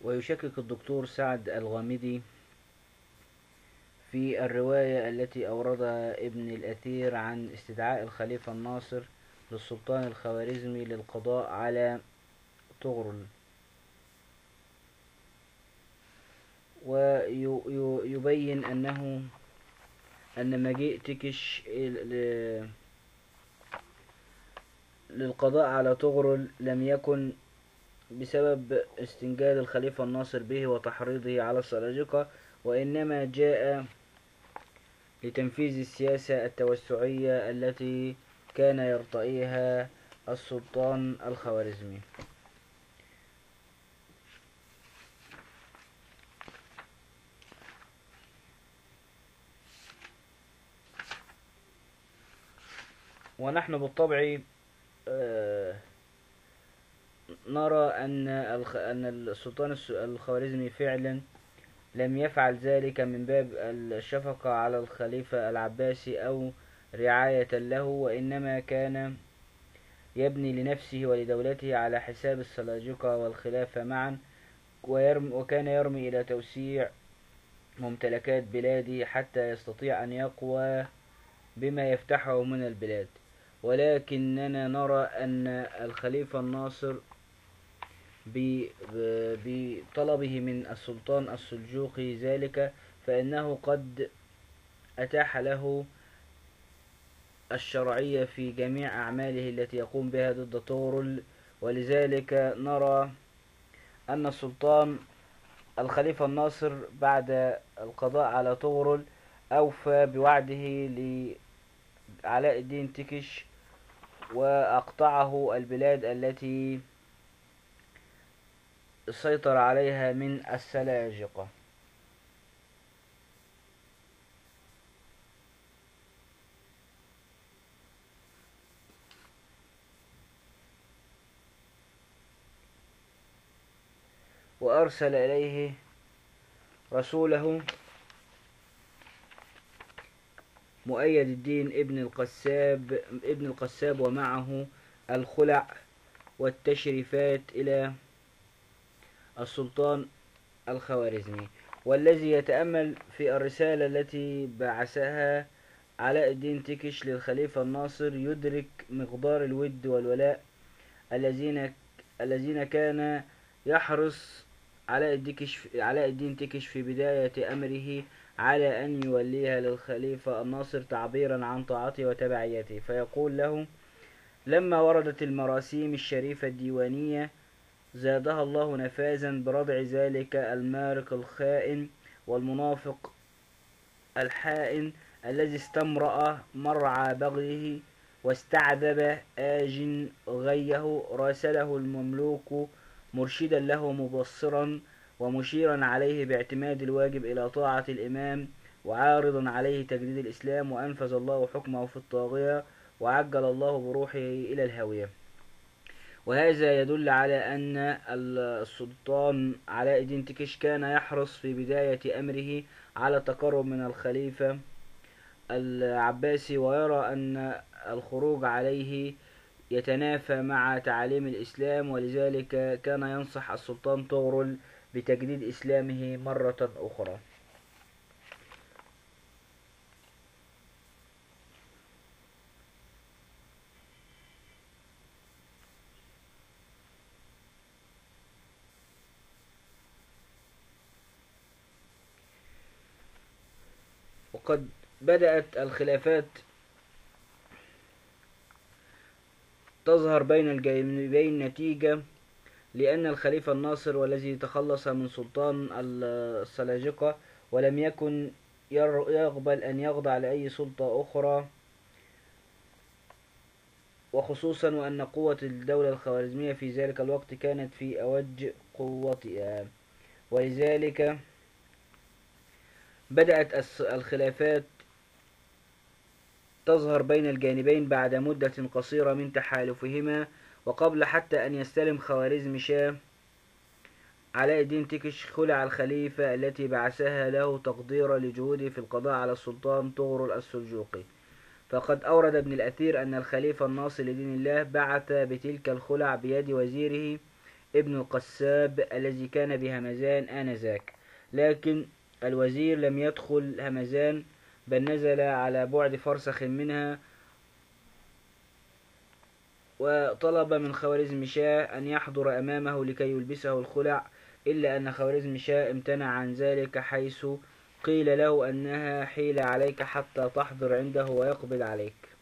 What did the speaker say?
ويشكك الدكتور سعد الغامدي في الرواية التي أوردها ابن الأثير عن استدعاء الخليفة الناصر للسلطان الخوارزمي للقضاء على طغرل، ويبين أن مجيء تكش للقضاء على طغرل لم يكن بسبب استنجاد الخليفة الناصر به وتحريضه على السلاجقة، وإنما جاء لتنفيذ السياسة التوسعية التي كان يرتئيها السلطان الخوارزمي. ونحن بالطبع نرى أن السلطان الخوارزمي فعلا لم يفعل ذلك من باب الشفقة على الخليفة العباسي أو رعاية له، وإنما كان يبني لنفسه ولدولته على حساب السلاجقة والخلافة معا، وكان يرمي إلى توسيع ممتلكات بلاده حتى يستطيع أن يقوى بما يفتحه من البلاد. ولكننا نرى أن الخليفة الناصر بطلبه من السلطان السلجوقي ذلك، فإنه قد أتاح له الشرعية في جميع أعماله التي يقوم بها ضد طغرل، ولذلك نرى أن السلطان الخليفة الناصر بعد القضاء على طغرل أوفى بوعده لعلاء الدين تكش وأقطعه البلاد التي سيطر عليها من السلاجقة. وأرسل إليه رسوله مؤيد الدين ابن القساب ومعه الخلع والتشريفات إلى السلطان الخوارزمي. والذي يتأمل في الرسالة التي بعثها علاء الدين تكش للخليفة الناصر يدرك مقدار الود والولاء الذين كان يحرص علاء الدين تكش في بداية أمره على أن يوليها للخليفة الناصر تعبيرا عن طاعته وتبعيته، فيقول له: لما وردت المراسيم الشريفة الديوانية زادها الله نفاذا بردع ذلك المارق الخائن والمنافق الحائن الذي استمرأ مرعى بغيه واستعذب آج غيه، راسله المملوك مرشدا له مبصرا ومشيرا عليه باعتماد الواجب إلى طاعة الإمام، وعارضا عليه تجديد الإسلام، وأنفذ الله حكمه في الطاغية، وعجل الله بروحه إلى الهاوية. وهذا يدل على أن السلطان علاء الدين تكش كان يحرص في بداية أمره على التقرب من الخليفة العباسي، ويرى أن الخروج عليه يتنافى مع تعاليم الإسلام، ولذلك كان ينصح السلطان طغرل بتجديد إسلامه مرة أخرى. وقد بدأت الخلافات تظهر بين الجانبين نتيجة لأن الخليفة الناصر والذي تخلص من سلطان السلاجقة ولم يكن يقبل أن يخضع لأي سلطة أخرى، وخصوصا وأن قوة الدولة الخوارزمية في ذلك الوقت كانت في أوج قوتها، ولذلك بدأت الخلافات تظهر بين الجانبين بعد مدة قصيرة من تحالفهما، وقبل حتى أن يستلم خوارزم شاه علاء الدين تكش خلع الخليفة التي بعثها له تقديرا لجهوده في القضاء على السلطان طغرل السلجوقي. فقد أورد ابن الأثير أن الخليفة الناصر لدين الله بعث بتلك الخلع بيد وزيره ابن القساب الذي كان بهمذان آنذاك، لكن الوزير لم يدخل همذان، بل نزل على بعد فرسخ منها، وطلب من خوارزمشاه أن يحضر أمامه لكي يلبسه الخلع، إلا أن خوارزمشاه امتنع عن ذلك، حيث قيل له أنها حيل عليك حتى تحضر عنده ويقبض عليك.